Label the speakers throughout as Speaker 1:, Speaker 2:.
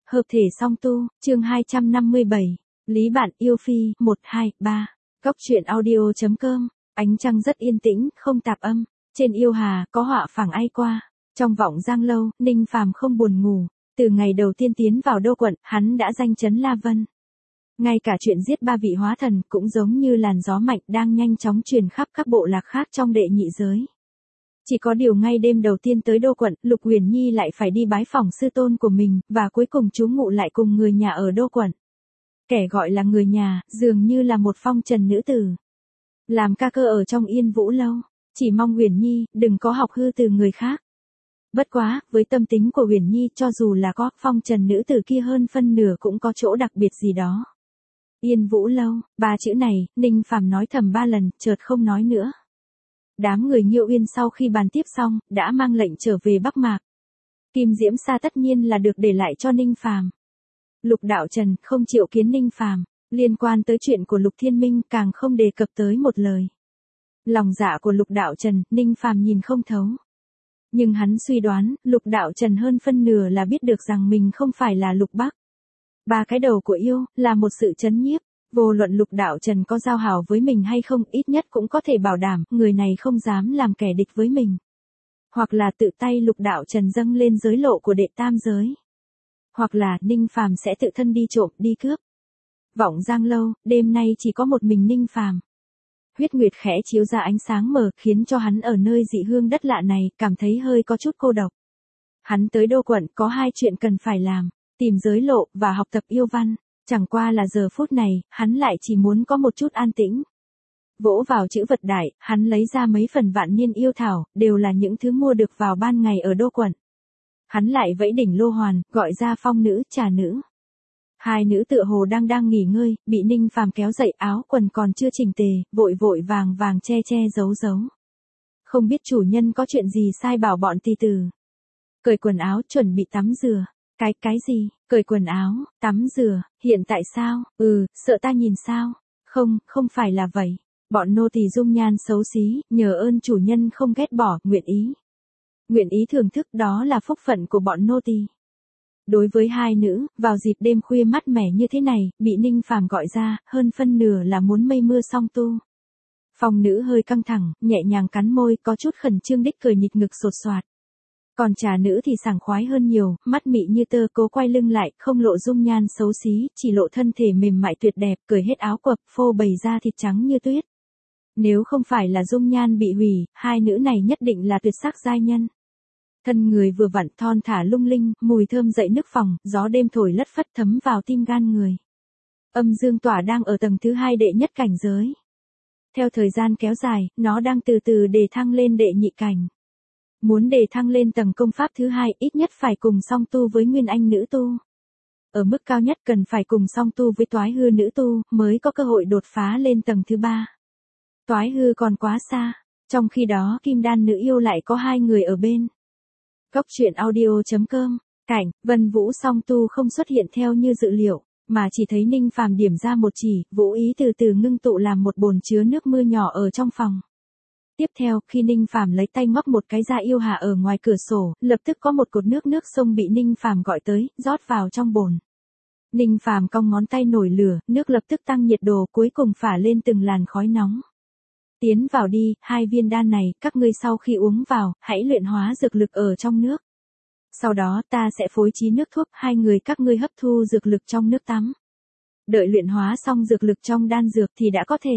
Speaker 1: Hợp thể song tu, chương 257. Lý bạn yêu phi, 1, 2, 3. Góc truyện audio.com. Ánh trăng rất yên tĩnh, không tạp âm. Trên yêu hà, có họa phảng ai qua. Trong vọng giang lâu, Ninh Phàm không buồn ngủ. Từ ngày đầu tiên tiến vào đô quận, hắn đã danh chấn La Vân. Ngay cả chuyện giết 3 vị hóa thần cũng giống như làn gió mạnh đang nhanh chóng truyền khắp các bộ lạc khác trong đệ nhị giới. Chỉ có điều ngay đêm đầu tiên tới đô quận, Lục Uyển Nhi lại phải đi bái phỏng sư tôn của mình, và cuối cùng trú ngụ lại cùng người nhà ở đô quận. Kẻ gọi là người nhà, dường như là một phong trần nữ tử. Làm ca cơ ở trong Yên Vũ lâu, chỉ mong Uyển Nhi đừng có học hư từ người khác. Bất quá, với tâm tính của Uyển Nhi cho dù là có phong trần nữ tử kia hơn phân nửa cũng có chỗ đặc biệt gì đó. Yên Vũ lâu, 3 chữ này, Ninh Phàm nói thầm 3 lần, chợt không nói nữa. Đám người Nhiêu Uyên sau khi bàn tiếp xong, đã mang lệnh trở về Bắc Mạc. Kim Diễm Sa tất nhiên là được để lại cho Ninh Phàm. Lục Đạo Trần không chịu kiến Ninh Phàm, liên quan tới chuyện của Lục Thiên Minh càng không đề cập tới một lời. Lòng dạ của Lục Đạo Trần, Ninh Phàm nhìn không thấu. Nhưng hắn suy đoán, Lục Đạo Trần hơn phân nửa là biết được rằng mình không phải là Lục Bắc. 3 cái đầu của yêu, là một sự chấn nhiếp. Vô luận Lục Đạo Trần có giao hảo với mình hay không, ít nhất cũng có thể bảo đảm, người này không dám làm kẻ địch với mình. Hoặc là tự tay Lục Đạo Trần dâng lên giới lộ của đệ tam giới. Hoặc là Ninh Phàm sẽ tự thân đi trộm, đi cướp. Vọng giang lâu, đêm nay chỉ có một mình Ninh Phàm. Huyết nguyệt khẽ chiếu ra ánh sáng mờ, khiến cho hắn ở nơi dị hương đất lạ này, cảm thấy hơi có chút cô độc. Hắn tới đô quận có 2 chuyện cần phải làm, tìm giới lộ, và học tập yêu văn. Chẳng qua là giờ phút này, hắn lại chỉ muốn có một chút an tĩnh. Vỗ vào chữ vật đại, hắn lấy ra mấy phần vạn niên yêu thảo, đều là những thứ mua được vào ban ngày ở đô quận. Hắn lại vẫy đỉnh lô hoàn, gọi ra phong nữ, trà nữ. 2 nữ tựa hồ đang nghỉ ngơi, bị Ninh Phàm kéo dậy, áo quần còn chưa chỉnh tề, vội vàng che giấu. Không biết chủ nhân có chuyện gì sai bảo bọn tỳ tử. Cởi quần áo chuẩn bị tắm rửa. Cái gì? Cởi quần áo, tắm rửa, hiện tại sao? Sợ ta nhìn sao? Không phải là vậy. Bọn nô tỳ dung nhan xấu xí, nhờ ơn chủ nhân không ghét bỏ, nguyện ý thưởng thức, đó là phúc phận của bọn nô tỳ. Đối với 2 nữ, vào dịp đêm khuya mát mẻ như thế này, bị Ninh Phàm gọi ra, hơn phân nửa là muốn mây mưa song tu. Phong nữ hơi căng thẳng, nhẹ nhàng cắn môi, có chút khẩn trương đích cười nhịp ngực sột soạt. Còn trà nữ thì sảng khoái hơn nhiều, mắt mị như tơ, cố quay lưng lại, không lộ dung nhan xấu xí, chỉ lộ thân thể mềm mại tuyệt đẹp, cởi hết áo quập, phô bày ra thịt trắng như tuyết. Nếu không phải là dung nhan bị hủy, 2 nữ này nhất định là tuyệt sắc giai nhân. Thân người vừa vặn thon thả lung linh, mùi thơm dậy nức phòng, gió đêm thổi lất phất thấm vào tim gan người. Âm dương tỏa đang ở tầng thứ 2 đệ nhất cảnh giới. Theo thời gian kéo dài, nó đang từ từ đề thăng lên đệ nhị cảnh. Muốn đề thăng lên tầng công pháp thứ 2, ít nhất phải cùng song tu với nguyên anh nữ tu. Ở mức cao nhất cần phải cùng song tu với toái hư nữ tu, mới có cơ hội đột phá lên tầng thứ 3. Toái hư còn quá xa, trong khi đó kim đan nữ yêu lại có 2 người ở bên. Góc truyện audio.com. Cảnh, Vân Vũ song tu không xuất hiện theo như dự liệu, mà chỉ thấy Ninh Phàm điểm ra một chỉ, vũ ý từ từ ngưng tụ làm một bồn chứa nước mưa nhỏ ở trong phòng. Tiếp theo, khi Ninh Phàm lấy tay ngoắc một cái ra yêu hà ở ngoài cửa sổ, lập tức có một cột nước sông bị Ninh Phàm gọi tới, rót vào trong bồn. Ninh Phàm cong ngón tay nổi lửa, nước lập tức tăng nhiệt độ, cuối cùng phả lên từng làn khói nóng. Tiến vào đi, 2 viên đan này, các ngươi sau khi uống vào, hãy luyện hóa dược lực ở trong nước. Sau đó ta sẽ phối trí nước thuốc, 2 người các ngươi hấp thu dược lực trong nước tắm. Đợi luyện hóa xong dược lực trong đan dược thì đã có thể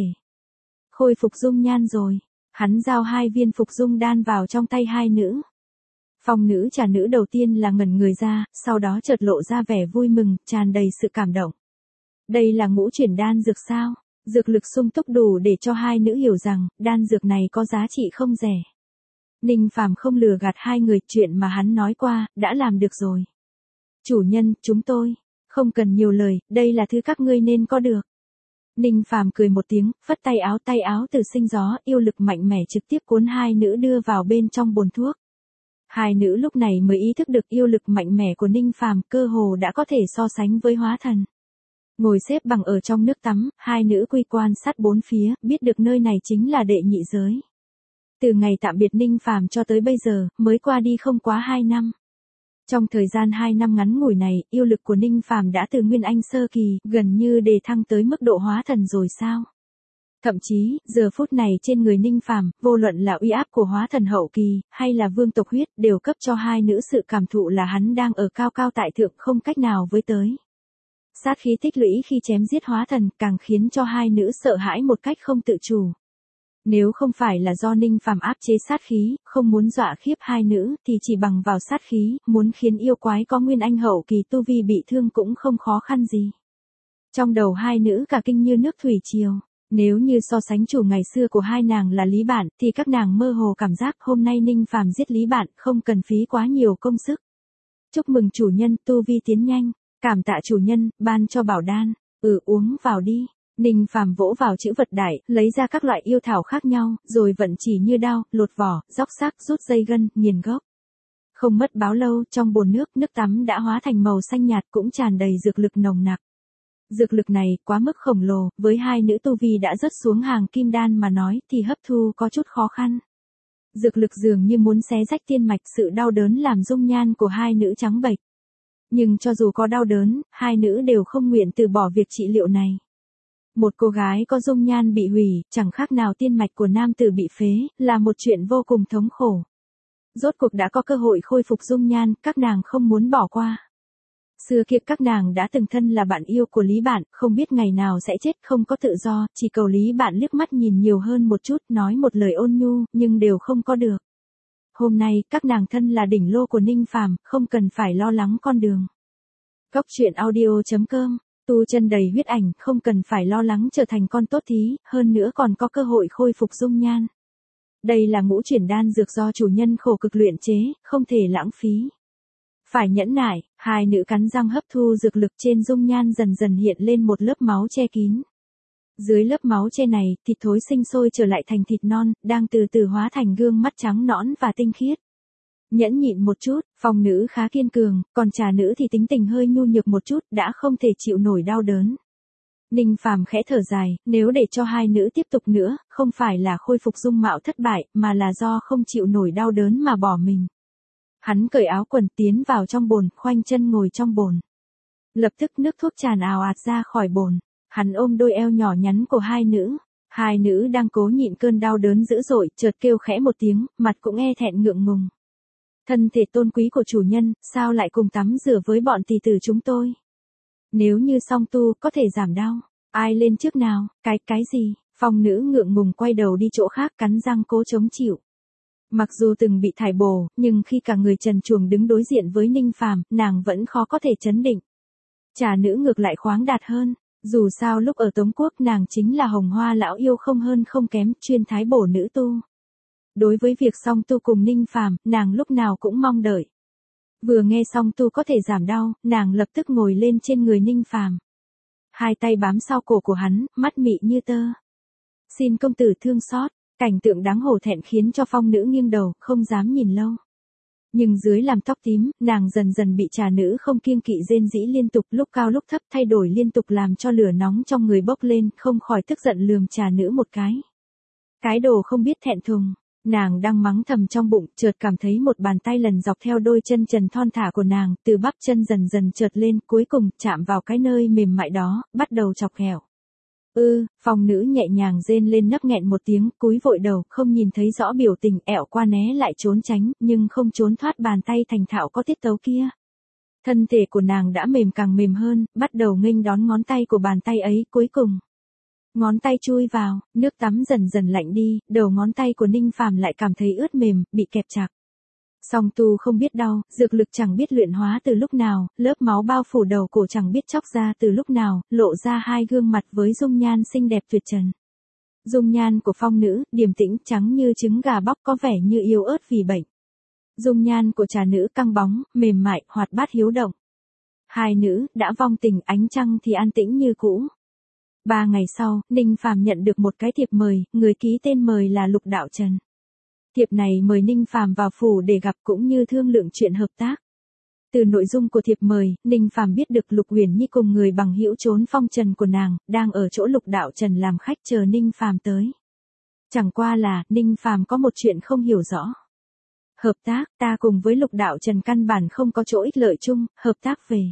Speaker 1: khôi phục dung nhan rồi. Hắn giao 2 viên phục dung đan vào trong tay 2 nữ. Phong nữ trà nữ đầu tiên là ngẩn người ra, sau đó chợt lộ ra vẻ vui mừng, tràn đầy sự cảm động. Đây là ngũ chuyển đan dược sao? Dược lực sung túc đủ để cho 2 nữ hiểu rằng, đan dược này có giá trị không rẻ. Ninh Phàm không lừa gạt 2 người, chuyện mà hắn nói qua, đã làm được rồi. Chủ nhân, chúng tôi, không cần nhiều lời, đây là thứ các ngươi nên có được. Ninh Phàm cười một tiếng, phất tay áo từ sinh gió, yêu lực mạnh mẽ trực tiếp cuốn 2 nữ đưa vào bên trong bồn thuốc. 2 nữ lúc này mới ý thức được yêu lực mạnh mẽ của Ninh Phàm, cơ hồ đã có thể so sánh với hóa thần. Ngồi xếp bằng ở trong nước tắm, 2 nữ quy quan sát bốn phía, biết được nơi này chính là đệ nhị giới. Từ ngày tạm biệt Ninh Phàm cho tới bây giờ, mới qua đi không quá 2 năm. Trong thời gian 2 năm ngắn ngủi này, yêu lực của Ninh Phàm đã từ Nguyên Anh sơ kỳ, gần như đề thăng tới mức độ hóa thần rồi sao? Thậm chí, giờ phút này trên người Ninh Phàm, vô luận là uy áp của hóa thần hậu kỳ, hay là vương tộc huyết, đều cấp cho hai nữ sự cảm thụ là hắn đang ở cao cao tại thượng không cách nào với tới. Sát khí tích lũy khi chém giết hóa thần, càng khiến cho hai nữ sợ hãi một cách không tự chủ. Nếu không phải là do Ninh Phàm áp chế sát khí, không muốn dọa khiếp hai nữ, thì chỉ bằng vào sát khí, muốn khiến yêu quái có Nguyên Anh hậu kỳ tu vi bị thương cũng không khó khăn gì. Trong đầu hai nữ cả kinh như nước thủy triều. Nếu như so sánh chủ ngày xưa của hai nàng là Lý Bản, thì các nàng mơ hồ cảm giác hôm nay Ninh Phàm giết Lý Bản không cần phí quá nhiều công sức. Chúc mừng chủ nhân, tu vi tiến nhanh, cảm tạ chủ nhân, ban cho bảo đan, uống vào đi. Ninh Phàm vỗ vào chữ vật đại, lấy ra các loại yêu thảo khác nhau, rồi vận chỉ như đao, lột vỏ, róc xác, rút dây gân, nghiền gốc. Không mất báo lâu, trong bồn nước tắm đã hóa thành màu xanh nhạt cũng tràn đầy dược lực nồng nặc. Dược lực này quá mức khổng lồ, với hai nữ tu vi đã rớt xuống hàng kim đan mà nói thì hấp thu có chút khó khăn. Dược lực dường như muốn xé rách tiên mạch, sự đau đớn làm dung nhan của hai nữ trắng bệch. Nhưng cho dù có đau đớn, hai nữ đều không nguyện từ bỏ việc trị liệu này. Một cô gái có dung nhan bị hủy, chẳng khác nào tiên mạch của nam tử bị phế, là một chuyện vô cùng thống khổ. Rốt cuộc đã có cơ hội khôi phục dung nhan, các nàng không muốn bỏ qua. Xưa kia các nàng đã từng thân là bạn yêu của Lý Bản, không biết ngày nào sẽ chết, không có tự do, chỉ cầu Lý Bản liếc mắt nhìn nhiều hơn một chút, nói một lời ôn nhu, nhưng đều không có được. Hôm nay, các nàng thân là đỉnh lô của Ninh Phàm, không cần phải lo lắng con đường. Cóc truyện audio.com, tu chân đầy huyết ảnh, không cần phải lo lắng trở thành con tốt thí, hơn nữa còn có cơ hội khôi phục dung nhan. Đây là ngũ chuyển đan dược do chủ nhân khổ cực luyện chế, không thể lãng phí. Phải nhẫn nại, hai nữ cắn răng hấp thu dược lực, trên dung nhan dần dần hiện lên một lớp máu che kín. Dưới lớp máu che này, thịt thối sinh sôi trở lại thành thịt non, đang từ từ hóa thành gương mắt trắng nõn và tinh khiết. Nhẫn nhịn một chút, phong nữ khá kiên cường, còn trà nữ thì tính tình hơi nhu nhược một chút, đã không thể chịu nổi đau đớn. Ninh Phàm khẽ thở dài, nếu để cho hai nữ tiếp tục nữa, không phải là khôi phục dung mạo thất bại, mà là do không chịu nổi đau đớn mà bỏ mình. Hắn cởi áo quần tiến vào trong bồn, khoanh chân ngồi trong bồn. Lập tức nước thuốc tràn ào ạt ra khỏi bồn. Hắn ôm đôi eo nhỏ nhắn của hai nữ. Hai nữ đang cố nhịn cơn đau đớn dữ dội, chợt kêu khẽ một tiếng, mặt cũng e thẹn ngượng ngùng. Thân thể tôn quý của chủ nhân, sao lại cùng tắm rửa với bọn tỳ tử chúng tôi? Nếu như song tu, có thể giảm đau. Ai lên trước nào? Cái gì? Phong nữ ngượng ngùng quay đầu đi chỗ khác, cắn răng cố chống chịu. Mặc dù từng bị thải bổ, nhưng khi cả người trần truồng đứng đối diện với Ninh Phàm, nàng vẫn khó có thể trấn định. Trà nữ ngược lại khoáng đạt hơn, dù sao lúc ở Tống Quốc nàng chính là hồng hoa lão yêu không hơn không kém, chuyên thái bổ nữ tu. Đối với việc song tu cùng Ninh Phàm, nàng lúc nào cũng mong đợi. Vừa nghe song tu có thể giảm đau, nàng lập tức ngồi lên trên người Ninh Phàm. Hai tay bám sau cổ của hắn, mắt mị như tơ. Xin công tử thương xót. Cảnh tượng đáng hổ thẹn khiến cho phong nữ nghiêng đầu, không dám nhìn lâu. Nhưng dưới làm tóc tím, nàng dần dần bị trà nữ không kiêng kỵ rên rỉ liên tục, lúc cao lúc thấp thay đổi liên tục làm cho lửa nóng trong người bốc lên, không khỏi tức giận lườm trà nữ một cái. Cái đồ không biết thẹn thùng, nàng đang mắng thầm trong bụng, chợt cảm thấy một bàn tay lần dọc theo đôi chân trần thon thả của nàng, từ bắp chân dần dần chợt lên, cuối cùng chạm vào cái nơi mềm mại đó, bắt đầu chọc ghẹo. Phong nữ nhẹ nhàng rên lên nấc nghẹn một tiếng, cúi vội đầu, không nhìn thấy rõ biểu tình, ẹo qua né lại trốn tránh, nhưng không trốn thoát bàn tay thành thạo có tiết tấu kia. Thân thể của nàng đã mềm càng mềm hơn, bắt đầu nghênh đón ngón tay của bàn tay ấy, cuối cùng. Ngón tay chui vào, nước tắm dần dần lạnh đi, đầu ngón tay của Ninh Phàm lại cảm thấy ướt mềm, bị kẹp chặt. Song tu không biết đau, dược lực chẳng biết luyện hóa từ lúc nào, lớp máu bao phủ đầu cổ chẳng biết chóc ra từ lúc nào, lộ ra hai gương mặt với dung nhan xinh đẹp tuyệt trần. Dung nhan của phong nữ, điềm tĩnh, trắng như trứng gà bóc, có vẻ như yếu ớt vì bệnh. Dung nhan của trà nữ căng bóng, mềm mại, hoạt bát hiếu động. Hai nữ, đã vong tình, ánh trăng thì an tĩnh như cũ. 3 ngày sau, Ninh Phàm nhận được một cái thiệp mời, người ký tên mời là Lục Đạo Trần. Thiệp này mời Ninh Phàm vào phủ để gặp cũng như thương lượng chuyện hợp tác. Từ nội dung của thiệp mời, Ninh Phàm biết được Lục Huyền Nhi cùng người bằng hữu trốn phong trần của nàng, đang ở chỗ Lục Đạo Trần làm khách chờ Ninh Phàm tới. Chẳng qua là, Ninh Phàm có một chuyện không hiểu rõ. Hợp tác, ta cùng với Lục Đạo Trần căn bản không có chỗ ích lợi chung, hợp tác về.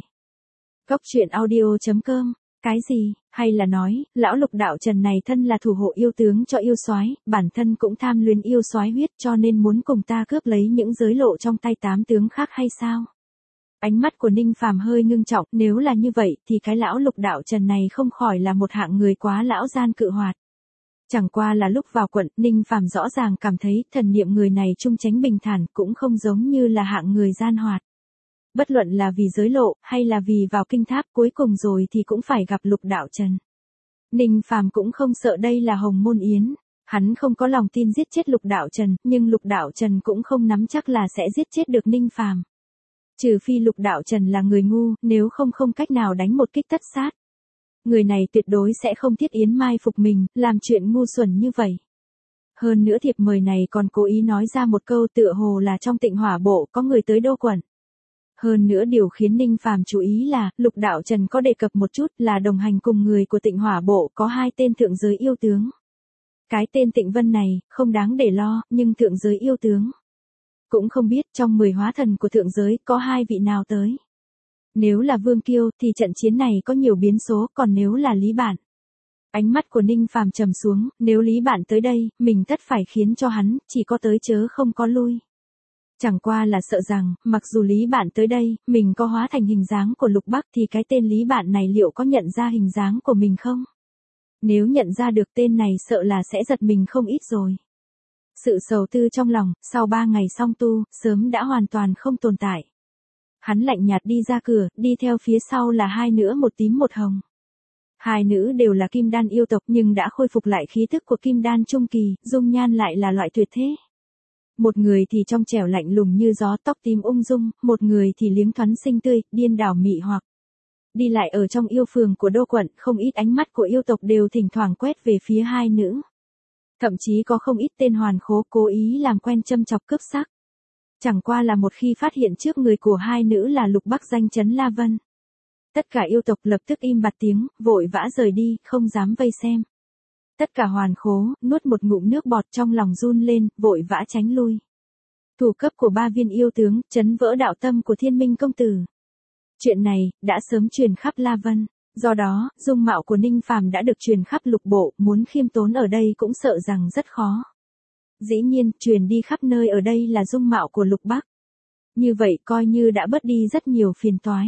Speaker 1: Góc truyện audio.com. Cái gì, hay là nói, lão Lục Đạo Trần này thân là thủ hộ yêu tướng cho yêu soái, bản thân cũng tham luyến yêu soái huyết cho nên muốn cùng ta cướp lấy những giới lộ trong tay 8 tướng khác hay sao? Ánh mắt của Ninh Phàm hơi ngưng trọng, nếu là như vậy thì cái lão Lục Đạo Trần này không khỏi là một hạng người quá lão gian cự hoạt. Chẳng qua là lúc vào quận, Ninh Phàm rõ ràng cảm thấy thần niệm người này trung tránh bình thản, cũng không giống như là hạng người gian hoạt. Bất luận là vì giới lộ, hay là vì vào kinh tháp cuối cùng rồi thì cũng phải gặp Lục Đạo Trần. Ninh Phàm cũng không sợ đây là Hồng Môn Yến. Hắn không có lòng tin giết chết Lục Đạo Trần, nhưng Lục Đạo Trần cũng không nắm chắc là sẽ giết chết được Ninh Phàm. Trừ phi Lục Đạo Trần là người ngu, nếu không cách nào đánh một kích tất sát. Người này tuyệt đối sẽ không thiết yến mai phục mình, làm chuyện ngu xuẩn như vậy. Hơn nữa thiệp mời này còn cố ý nói ra một câu tựa hồ là trong Tịnh Hỏa Bộ có người tới Đô Quận. Hơn nữa điều khiến Ninh Phàm chú ý là, Lục Đạo Trần có đề cập một chút là đồng hành cùng người của Tịnh Hỏa Bộ có 2 tên thượng giới yêu tướng. Cái tên Tịnh Vân này, không đáng để lo, nhưng thượng giới yêu tướng. Cũng không biết trong 10 hóa thần của thượng giới có 2 vị nào tới. Nếu là Vương Kiêu thì trận chiến này có nhiều biến số, còn nếu là Lý Bản. Ánh mắt của Ninh Phàm trầm xuống, nếu Lý Bản tới đây, mình tất phải khiến cho hắn, chỉ có tới chớ không có lui. Chẳng qua là sợ rằng, mặc dù Lý Bản tới đây, mình có hóa thành hình dáng của Lục Bắc thì cái tên Lý Bản này liệu có nhận ra hình dáng của mình không? Nếu nhận ra được tên này sợ là sẽ giật mình không ít rồi. Sự sầu tư trong lòng, sau 3 ngày song tu, sớm đã hoàn toàn không tồn tại. Hắn lạnh nhạt đi ra cửa, đi theo phía sau là 2 nữ một tím một hồng. 2 nữ đều là kim đan yêu tộc nhưng đã khôi phục lại khí tức của kim đan trung kỳ, dung nhan lại là loại tuyệt thế. Một người thì trong trẻo lạnh lùng như gió, tóc tím ung dung, một người thì liếng thoắn xinh tươi, điên đảo mị hoặc. Đi lại ở trong yêu phường của Đô Quận, không ít ánh mắt của yêu tộc đều thỉnh thoảng quét về phía 2 nữ. Thậm chí có không ít tên hoàn khố cố ý làm quen châm chọc cướp sắc. Chẳng qua là một khi phát hiện trước người của 2 nữ là Lục Bắc danh chấn La Vân. Tất cả yêu tộc lập tức im bặt tiếng, vội vã rời đi, không dám vây xem. Tất cả hoàn khố, nuốt một ngụm nước bọt trong lòng run lên, vội vã tránh lui. Thủ cấp của 3 viên yêu tướng, chấn vỡ đạo tâm của Thiên Minh công tử. Chuyện này, đã sớm truyền khắp La Vân. Do đó, dung mạo của Ninh Phàm đã được truyền khắp lục bộ, muốn khiêm tốn ở đây cũng sợ rằng rất khó. Dĩ nhiên, truyền đi khắp nơi ở đây là dung mạo của Lục Bắc. Như vậy coi như đã bớt đi rất nhiều phiền toái.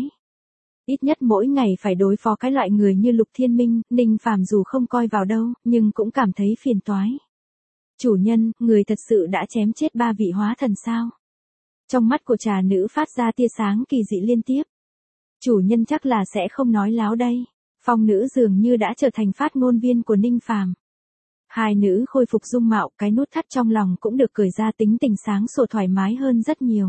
Speaker 1: Ít nhất mỗi ngày phải đối phó cái loại người như Lục Thiên Minh, Ninh Phàm dù không coi vào đâu, nhưng cũng cảm thấy phiền toái. Chủ nhân, người thật sự đã chém chết 3 vị hóa thần sao? Trong mắt của trà nữ phát ra tia sáng kỳ dị liên tiếp. Chủ nhân chắc là sẽ không nói láo đây. Phong nữ dường như đã trở thành phát ngôn viên của Ninh Phàm. 2 nữ khôi phục dung mạo, cái nút thắt trong lòng cũng được cởi ra, tính tình sáng sủa thoải mái hơn rất nhiều.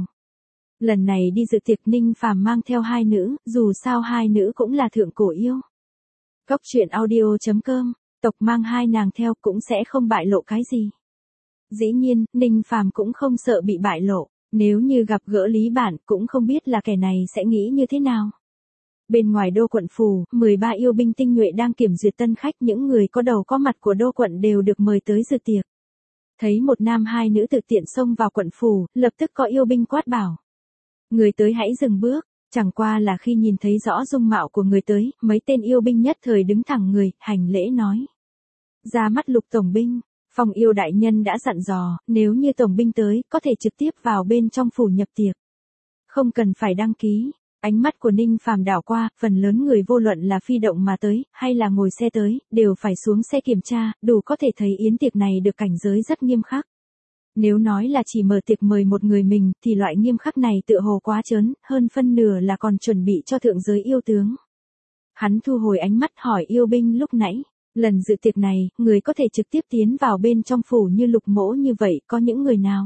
Speaker 1: Lần này đi dự tiệc Ninh Phàm mang theo 2 nữ, dù sao 2 nữ cũng là thượng cổ yêu. Góc truyện audio.com, tộc mang 2 nàng theo cũng sẽ không bại lộ cái gì. Dĩ nhiên, Ninh Phàm cũng không sợ bị bại lộ, nếu như gặp gỡ Lý Bản cũng không biết là kẻ này sẽ nghĩ như thế nào. Bên ngoài Đô Quận phủ, 13 yêu binh tinh nhuệ đang kiểm duyệt tân khách, những người có đầu có mặt của Đô Quận đều được mời tới dự tiệc. Thấy một nam 2 nữ tự tiện xông vào quận phủ, lập tức có yêu binh quát bảo. Người tới hãy dừng bước, chẳng qua là khi nhìn thấy rõ dung mạo của người tới, mấy tên yêu binh nhất thời đứng thẳng người, hành lễ nói. Ra mắt Lục tổng binh, Phong yêu đại nhân đã dặn dò, nếu như tổng binh tới, có thể trực tiếp vào bên trong phủ nhập tiệc. Không cần phải đăng ký. Ánh mắt của Ninh Phàm đảo qua, phần lớn người vô luận là phi động mà tới, hay là ngồi xe tới, đều phải xuống xe kiểm tra, đủ có thể thấy yến tiệc này được cảnh giới rất nghiêm khắc. Nếu nói là chỉ mở tiệc mời một người mình, thì loại nghiêm khắc này tựa hồ quá trớn, hơn phân nửa là còn chuẩn bị cho thượng giới yêu tướng. Hắn thu hồi ánh mắt hỏi yêu binh lúc nãy, lần dự tiệc này, người có thể trực tiếp tiến vào bên trong phủ như Lục mỗ như vậy, có những người nào?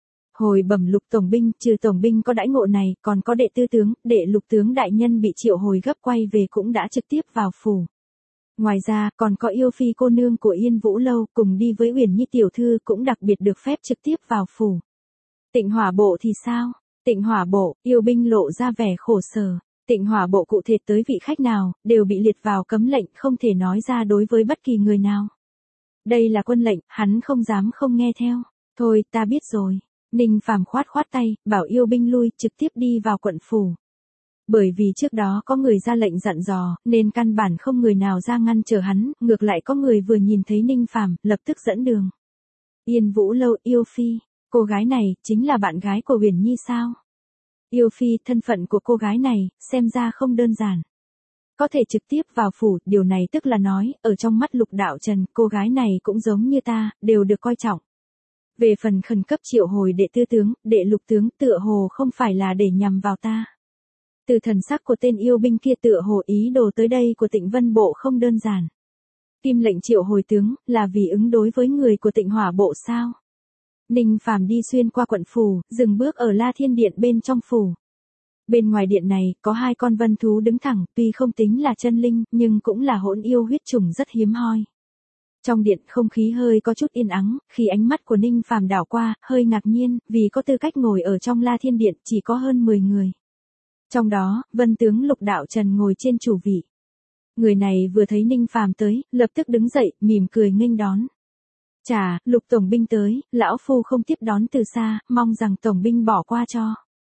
Speaker 1: Hồi bẩm Lục tổng binh, trừ tổng binh có đãi ngộ này, còn có đệ tư tướng, đệ Lục tướng đại nhân bị triệu hồi gấp quay về cũng đã trực tiếp vào phủ. Ngoài ra, còn có yêu phi cô nương của Yên Vũ Lâu, cùng đi với Uyển Nhi tiểu thư cũng đặc biệt được phép trực tiếp vào phủ. Tịnh Hỏa Bộ thì sao? Tịnh Hỏa Bộ, yêu binh lộ ra vẻ khổ sở. Tịnh Hỏa Bộ cụ thể tới vị khách nào, đều bị liệt vào cấm lệnh, không thể nói ra đối với bất kỳ người nào. Đây là quân lệnh, hắn không dám không nghe theo. Thôi, ta biết rồi. Ninh Phàm khoát khoát tay, bảo yêu binh lui, trực tiếp đi vào quận phủ. Bởi vì trước đó có người ra lệnh dặn dò, nên căn bản không người nào ra ngăn trở hắn, ngược lại có người vừa nhìn thấy Ninh Phàm, lập tức dẫn đường. Yên Vũ Lâu, yêu phi, cô gái này chính là bạn gái của Uyển Nhi sao? Yêu phi, thân phận của cô gái này xem ra không đơn giản. Có thể trực tiếp vào phủ, điều này tức là nói, ở trong mắt Lục Đạo Trần, cô gái này cũng giống như ta, đều được coi trọng. Về phần khẩn cấp triệu hồi đệ tư tướng, đệ lục tướng tựa hồ không phải là để nhằm vào ta. Từ thần sắc của tên yêu binh kia tựa hồ ý đồ tới đây của Tịnh Vân Bộ không đơn giản. Kim lệnh triệu hồi tướng, là vì ứng đối với người của Tịnh Hỏa Bộ sao? Ninh Phàm đi xuyên qua quận phủ, dừng bước ở La Thiên Điện bên trong phủ. Bên ngoài điện này, có hai con vân thú đứng thẳng, tuy không tính là chân linh, nhưng cũng là hỗn yêu huyết chủng rất hiếm hoi. Trong điện không khí hơi có chút yên ắng, khi ánh mắt của Ninh Phàm đảo qua, hơi ngạc nhiên, vì có tư cách ngồi ở trong La Thiên Điện chỉ có hơn 10 người. Trong đó, vân tướng Lục Đạo Trần ngồi trên chủ vị. Người này vừa thấy Ninh Phàm tới, lập tức đứng dậy, mỉm cười nghênh đón. Chà, Lục tổng binh tới, lão phu không tiếp đón từ xa, mong rằng tổng binh bỏ qua cho.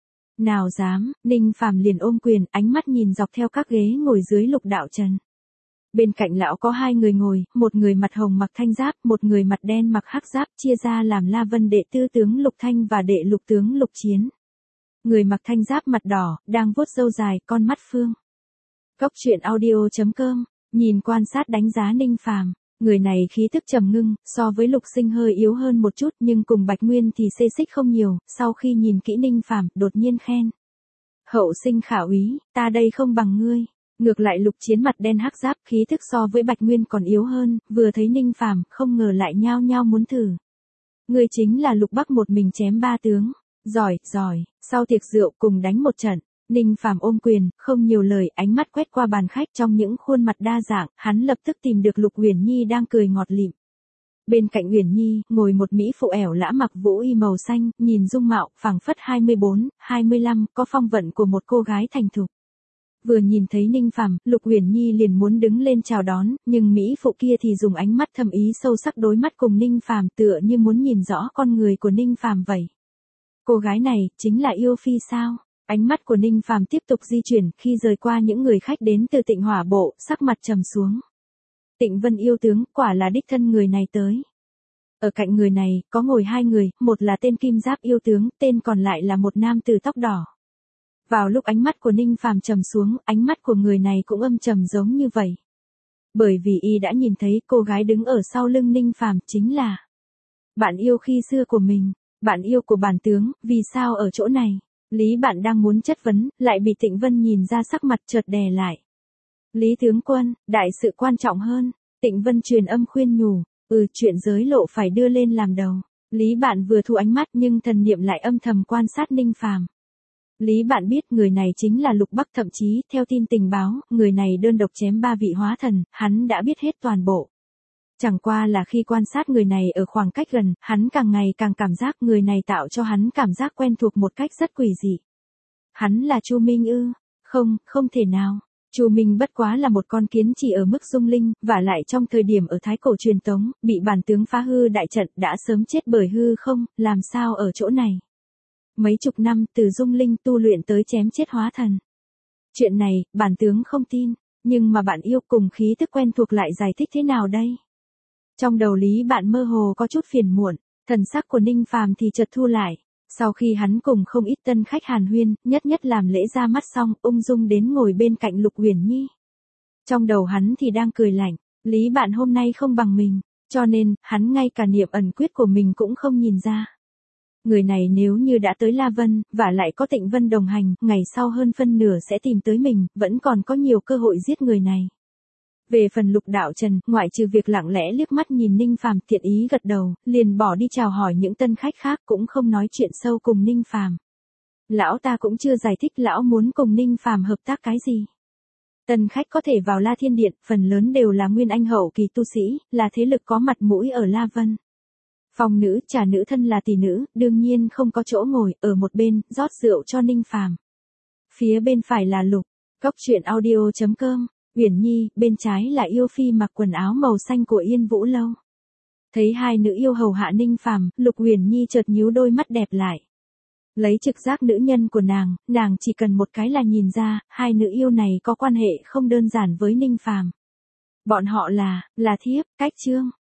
Speaker 1: Nào dám, Ninh Phàm liền ôm quyền, ánh mắt nhìn dọc theo các ghế ngồi dưới Lục Đạo Trần. Bên cạnh lão có hai người ngồi, một người mặt hồng mặc thanh giáp, một người mặt đen mặc hắc giáp, chia ra làm La Vân đệ tư tướng Lục Thanh và đệ lục tướng Lục Chiến. Người mặc thanh giáp mặt đỏ, đang vuốt râu dài, con mắt phương. Cốc truyện audio.com, nhìn quan sát đánh giá Ninh Phàm, người này khí tức trầm ngưng, so với Lục Sinh hơi yếu hơn một chút nhưng cùng Bạch Nguyên thì xê xích không nhiều, sau khi nhìn kỹ Ninh Phàm, đột nhiên khen. Hậu sinh khả úy, ta đây không bằng ngươi. Ngược lại Lục Chiến mặt đen hắc giáp khí thức so với Bạch Nguyên còn yếu hơn, vừa thấy Ninh Phàm, không ngờ lại nhao nhao muốn thử. Ngươi chính là Lục Bắc một mình chém ba tướng. Giỏi, giỏi, sau tiệc rượu cùng đánh một trận. Ninh Phàm ôm quyền, không nhiều lời, ánh mắt quét qua bàn khách trong những khuôn mặt đa dạng, hắn lập tức tìm được Lục Uyển Nhi đang cười ngọt lịm. Bên cạnh Uyển Nhi, ngồi một mỹ phụ ẻo lã mặc vũ y màu xanh, nhìn dung mạo, phảng phất 24, 25, có phong vận của một cô gái thành thục. Vừa nhìn thấy Ninh Phàm, Lục Uyển Nhi liền muốn đứng lên chào đón, nhưng mỹ phụ kia thì dùng ánh mắt thâm ý sâu sắc đối mắt cùng Ninh Phàm tựa như muốn nhìn rõ con người của Ninh Phàm vậy. Cô gái này, chính là yêu phi sao? Ánh mắt của Ninh Phàm tiếp tục di chuyển, khi rời qua những người khách đến từ Tịnh Hỏa Bộ, sắc mặt trầm xuống. Tịnh Vân yêu tướng, quả là đích thân người này tới. Ở cạnh người này, có ngồi hai người, một là tên Kim Giáp yêu tướng, tên còn lại là một nam tử tóc đỏ. Vào lúc ánh mắt của Ninh Phàm trầm xuống, ánh mắt của người này cũng âm trầm giống như vậy. Bởi vì y đã nhìn thấy cô gái đứng ở sau lưng Ninh Phàm chính là bạn yêu khi xưa của mình. Bạn yêu của bản tướng, vì sao ở chỗ này? Lý Bạn đang muốn chất vấn, lại bị Tịnh Vân nhìn ra sắc mặt chợt đè lại. Lý tướng quân, đại sự quan trọng hơn. Tịnh Vân truyền âm khuyên nhủ, chuyện giới lộ phải đưa lên làm đầu. Lý Bạn vừa thu ánh mắt nhưng thần niệm lại âm thầm quan sát Ninh Phàm. Lý Bạn biết người này chính là Lục Bắc, thậm chí, theo tin tình báo, người này đơn độc chém 3 vị hóa thần, hắn đã biết hết toàn bộ. Chẳng qua là khi quan sát người này ở khoảng cách gần, hắn càng ngày càng cảm giác người này tạo cho hắn cảm giác quen thuộc một cách rất quỷ dị. Hắn là Chu Minh ư? Không, không thể nào. Chu Minh bất quá là một con kiến chỉ ở mức dung linh, và lại trong thời điểm ở Thái Cổ truyền tống, bị bản tướng phá hư đại trận đã sớm chết bởi hư không, làm sao ở chỗ này. Mấy chục năm từ dung linh tu luyện tới chém chết hóa thần. Chuyện này, bản tướng không tin, nhưng mà bạn yêu cùng khí tức quen thuộc lại giải thích thế nào đây? Trong đầu Lý Bạn mơ hồ có chút phiền muộn, thần sắc của Ninh Phàm thì chợt thu lại. Sau khi hắn cùng không ít tân khách hàn huyên, nhất nhất làm lễ ra mắt xong, ung dung đến ngồi bên cạnh Lục Uyển Nhi. Trong đầu hắn thì đang cười lạnh, Lý Bạn hôm nay không bằng mình, cho nên, hắn ngay cả niệm ẩn quyết của mình cũng không nhìn ra. Người này nếu như đã tới La Vân, và lại có Tịnh Vân đồng hành, ngày sau hơn phân nửa sẽ tìm tới mình, vẫn còn có nhiều cơ hội giết người này. Về phần Lục Đạo Trần, ngoại trừ việc lặng lẽ liếc mắt nhìn Ninh Phàm thiện ý gật đầu, liền bỏ đi chào hỏi những tân khách khác cũng không nói chuyện sâu cùng Ninh Phàm. Lão ta cũng chưa giải thích lão muốn cùng Ninh Phàm hợp tác cái gì. Tân khách có thể vào La Thiên Điện, phần lớn đều là nguyên anh hậu kỳ tu sĩ, là thế lực có mặt mũi ở La Vân. Phòng nữ, trà nữ thân là tỷ nữ, đương nhiên không có chỗ ngồi, ở một bên, rót rượu cho Ninh Phàm. Phía bên phải là Lục, Cốc truyện audio.com. Uyển Nhi, bên trái là yêu phi mặc quần áo màu xanh của Yên Vũ Lâu. Thấy hai nữ yêu hầu hạ Ninh Phàm, Lục Huyền Nhi chợt nhíu đôi mắt đẹp lại. Lấy trực giác nữ nhân của nàng chỉ cần một cái là nhìn ra, hai nữ yêu này có quan hệ không đơn giản với Ninh Phàm. Bọn họ là thiếp, cách chương.